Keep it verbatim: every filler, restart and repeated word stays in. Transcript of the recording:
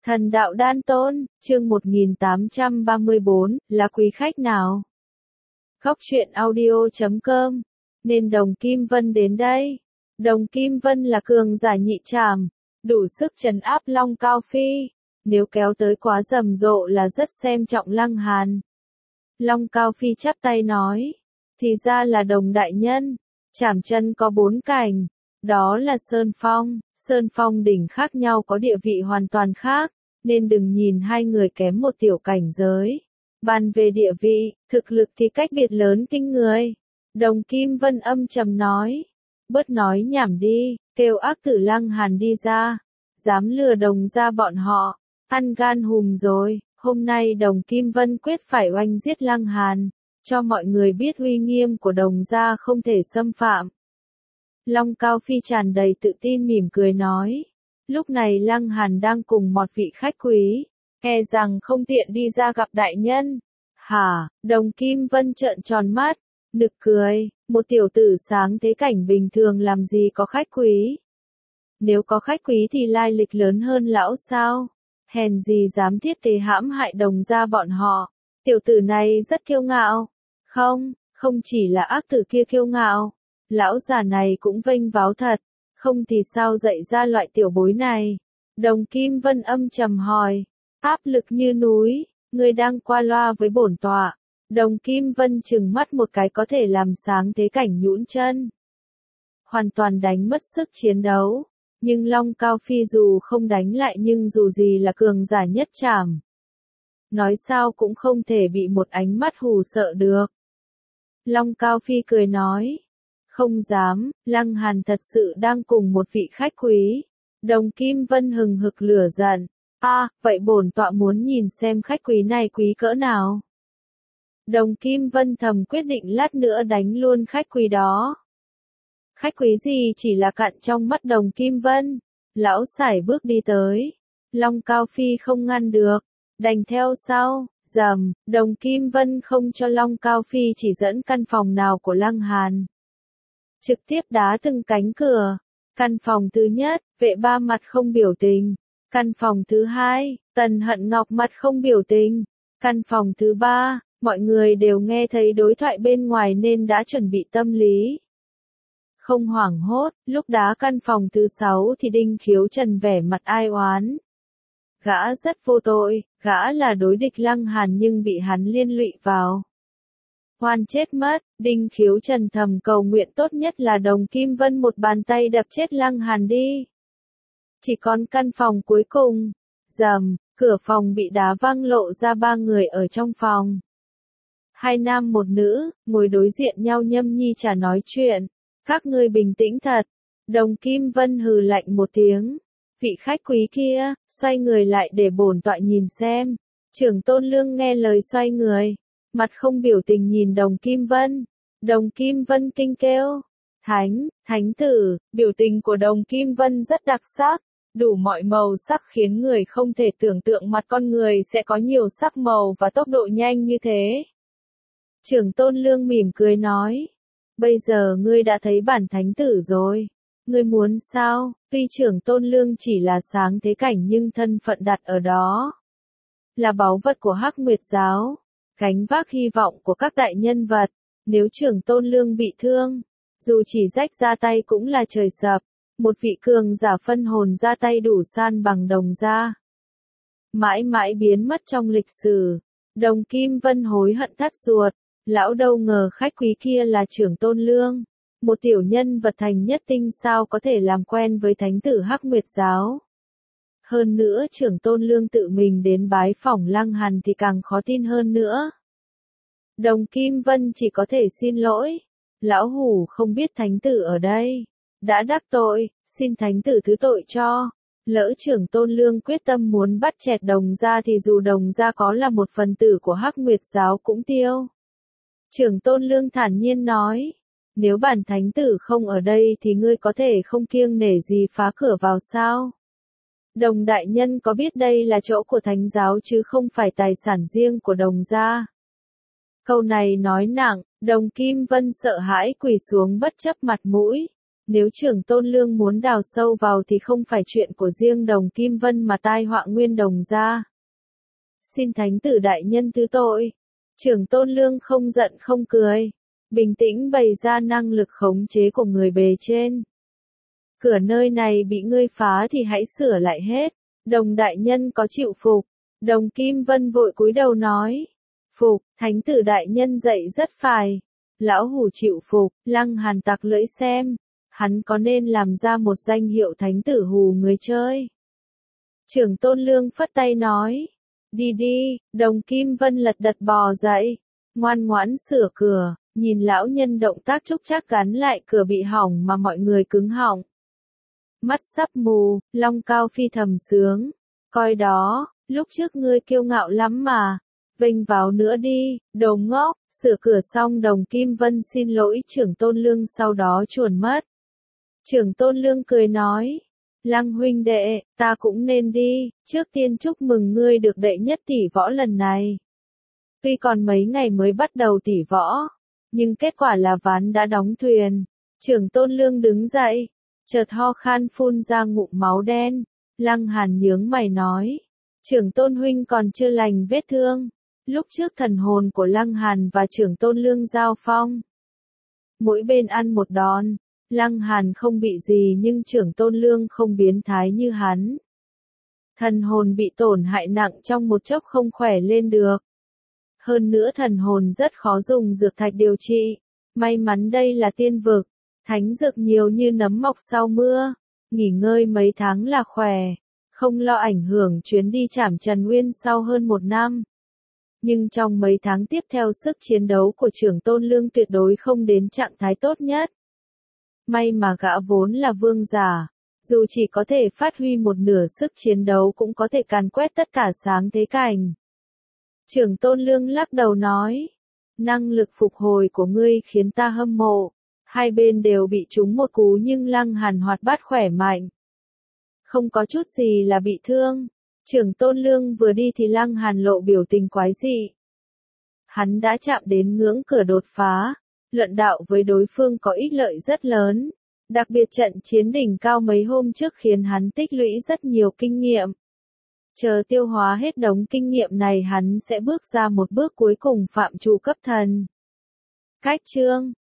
Thần đạo đan tôn, chương một nghìn tám trăm ba mươi bốn, là quý khách nào? Góc truyện audio chấm com. Nên Đồng Kim Vân đến đây. Đồng Kim Vân là cường giả nhị trảm, đủ sức trấn áp Long Cao Phi. Nếu kéo tới quá rầm rộ là rất xem trọng Lăng Hàn. Long Cao Phi chắp tay nói. Thì ra là Đồng đại nhân. Trảm chân có bốn cảnh. Đó là Sơn Phong, Sơn Phong đỉnh khác nhau có địa vị hoàn toàn khác, nên đừng nhìn hai người kém một tiểu cảnh giới. Bàn về địa vị, thực lực thì cách biệt lớn kinh người. Đồng Kim Vân âm trầm nói, bớt nói nhảm đi, kêu ác tử Lăng Hàn đi ra, dám lừa Đồng gia bọn họ, ăn gan hùm rồi, hôm nay Đồng Kim Vân quyết phải oanh giết Lăng Hàn, cho mọi người biết uy nghiêm của Đồng gia không thể xâm phạm. Long Cao Phi tràn đầy tự tin mỉm cười nói. Lúc này Lăng Hàn đang cùng một vị khách quý, e rằng không tiện đi ra gặp đại nhân. Hả, Đồng Kim Vân trợn tròn mắt, nực cười, một tiểu tử sáng thế cảnh bình thường làm gì có khách quý. Nếu có khách quý thì lai lịch lớn hơn lão sao, hèn gì dám thiết kế hãm hại Đồng gia bọn họ. Tiểu tử này rất kiêu ngạo. Không, không chỉ là ác tử kia kiêu ngạo. Lão già này cũng vênh váo thật, không thì sao dạy ra loại tiểu bối này. Đồng Kim Vân âm trầm hỏi, áp lực như núi, người đang qua loa với bổn tọa. Đồng Kim Vân trừng mắt một cái có thể làm sáng thế cảnh nhũn chân. Hoàn toàn đánh mất sức chiến đấu, nhưng Long Cao Phi dù không đánh lại nhưng dù gì là cường giả nhất trảm. Nói sao cũng không thể bị một ánh mắt hù sợ được. Long Cao Phi cười nói. Không dám, Lăng Hàn thật sự đang cùng một vị khách quý. Đồng Kim Vân hừng hực lửa giận. A, à, vậy bổn tọa muốn nhìn xem khách quý này quý cỡ nào. Đồng Kim Vân thầm quyết định lát nữa đánh luôn khách quý đó. Khách quý gì chỉ là cặn trong mắt Đồng Kim Vân. Lão sải bước đi tới. Long Cao Phi không ngăn được. Đành theo sau. Dầm, Đồng Kim Vân không cho Long Cao Phi chỉ dẫn căn phòng nào của Lăng Hàn. Trực tiếp đá từng cánh cửa. Căn phòng thứ nhất, Vệ Ba mặt không biểu tình. Căn phòng thứ hai, Tần Hận Ngọc mặt không biểu tình. Căn phòng thứ ba, mọi người đều nghe thấy đối thoại bên ngoài nên đã chuẩn bị tâm lý. Không hoảng hốt, lúc đá căn phòng thứ sáu thì Đinh Khiếu Trần vẻ mặt ai oán. Gã rất vô tội, gã là đối địch Lăng Hàn nhưng bị hắn liên lụy vào. Hoan chết mất, Đinh Khiếu Trần thầm cầu nguyện tốt nhất là Đồng Kim Vân một bàn tay đập chết Lăng Hàn đi. Chỉ còn căn phòng cuối cùng. Dầm, cửa phòng bị đá văng lộ ra ba người ở trong phòng. Hai nam một nữ, ngồi đối diện nhau nhâm nhi trà nói chuyện. Các ngươi bình tĩnh thật. Đồng Kim Vân hừ lạnh một tiếng. Vị khách quý kia, xoay người lại để bổn tọa nhìn xem. Trưởng Tôn Lương nghe lời xoay người. Mặt không biểu tình nhìn Đồng Kim Vân. Đồng Kim Vân kinh kêu. Thánh, thánh tử, biểu tình của Đồng Kim Vân rất đặc sắc. Đủ mọi màu sắc khiến người không thể tưởng tượng mặt con người sẽ có nhiều sắc màu và tốc độ nhanh như thế. Trưởng Tôn Lương mỉm cười nói. Bây giờ ngươi đã thấy bản thánh tử rồi. Ngươi muốn sao? Tuy Trưởng Tôn Lương chỉ là sáng thế cảnh nhưng thân phận đặt ở đó. Là báu vật của Hắc Nguyệt Giáo. Gánh vác hy vọng của các đại nhân vật, nếu Trưởng Tôn Lương bị thương, dù chỉ rách ra tay cũng là trời sập, một vị cường giả phân hồn ra tay đủ san bằng Đồng gia. Mãi mãi biến mất trong lịch sử, Đồng Kim Vân hối hận thắt ruột, lão đâu ngờ khách quý kia là Trưởng Tôn Lương, một tiểu nhân vật thành nhất tinh sao có thể làm quen với thánh tử Hắc Nguyệt Giáo. Hơn nữa Trưởng Tôn Lương tự mình đến bái phỏng Lăng Hàn thì càng khó tin hơn nữa. Đồng Kim Vân chỉ có thể xin lỗi. Lão hủ không biết thánh tử ở đây. Đã đắc tội, xin thánh tử thứ tội cho. Lỡ Trưởng Tôn Lương quyết tâm muốn bắt chẹt Đồng gia thì dù Đồng gia có là một phần tử của Hắc Nguyệt Giáo cũng tiêu. Trưởng Tôn Lương thản nhiên nói. Nếu bản thánh tử không ở đây thì ngươi có thể không kiêng nể gì phá cửa vào sao? Đồng đại nhân có biết đây là chỗ của thánh giáo chứ không phải tài sản riêng của Đồng gia. Câu này nói nặng, Đồng Kim Vân sợ hãi quỳ xuống bất chấp mặt mũi. Nếu Trưởng Tôn Lương muốn đào sâu vào thì không phải chuyện của riêng Đồng Kim Vân mà tai họa nguyên Đồng gia. Xin thánh tử đại nhân thứ tội. Trưởng Tôn Lương không giận không cười, bình tĩnh bày ra năng lực khống chế của người bề trên. Cửa nơi này bị ngươi phá thì hãy sửa lại hết. Đồng đại nhân có chịu phục? Đồng Kim Vân vội cúi đầu nói. Phục, thánh tử đại nhân dạy rất phải. Lão hủ chịu phục. Lăng Hàn tặc lưỡi xem. Hắn có nên làm ra một danh hiệu thánh tử hù người chơi? Trưởng Tôn Lương phất tay nói. Đi đi. Đồng Kim Vân lật đật bò dậy, ngoan ngoãn sửa cửa. Nhìn lão nhân động tác trúc trác gắn lại cửa bị hỏng mà mọi người cứng họng. Mắt sắp mù, Long Cao Phi thầm sướng. Coi đó, lúc trước ngươi kiêu ngạo lắm mà. Vênh vào nữa đi, đồ ngốc. Sửa cửa xong Đồng Kim Vân xin lỗi Trưởng Tôn Lương sau đó chuồn mất. Trưởng Tôn Lương cười nói. Lăng huynh đệ, ta cũng nên đi. Trước tiên chúc mừng ngươi được đệ nhất tỷ võ lần này. Tuy còn mấy ngày mới bắt đầu tỷ võ, nhưng kết quả là ván đã đóng thuyền. Trưởng Tôn Lương đứng dậy, chợt ho khan phun ra ngụm máu đen. Lăng Hàn nhướng mày nói. Trưởng Tôn huynh còn chưa lành vết thương. Lúc trước thần hồn của Lăng Hàn và Trưởng Tôn Lương giao phong. Mỗi bên ăn một đòn. Lăng Hàn không bị gì nhưng Trưởng Tôn Lương không biến thái như hắn. Thần hồn bị tổn hại nặng trong một chốc không khỏe lên được. Hơn nữa thần hồn rất khó dùng dược thạch điều trị. May mắn đây là tiên vực. Thánh dược nhiều như nấm mọc sau mưa. Nghỉ ngơi mấy tháng là khỏe. Không lo ảnh hưởng chuyến đi Trảm Trần Nguyên sau hơn một năm. Nhưng trong mấy tháng tiếp theo sức chiến đấu của Trưởng Tôn Lương tuyệt đối không đến trạng thái tốt nhất. May mà gã vốn là vương giả. Dù chỉ có thể phát huy một nửa sức chiến đấu cũng có thể càn quét tất cả sáng thế cảnh. Trưởng Tôn Lương lắc đầu nói. Năng lực phục hồi của ngươi khiến ta hâm mộ. Hai bên đều bị trúng một cú nhưng Lăng Hàn hoạt bát khỏe mạnh. Không có chút gì là bị thương. Trưởng Tôn Lương vừa đi thì Lăng Hàn lộ biểu tình quái dị. Hắn đã chạm đến ngưỡng cửa đột phá. Luận đạo với đối phương có ích lợi rất lớn. Đặc biệt trận chiến đỉnh cao mấy hôm trước khiến hắn tích lũy rất nhiều kinh nghiệm. Chờ tiêu hóa hết đống kinh nghiệm này hắn sẽ bước ra một bước cuối cùng phạm trụ cấp thần. Cách chương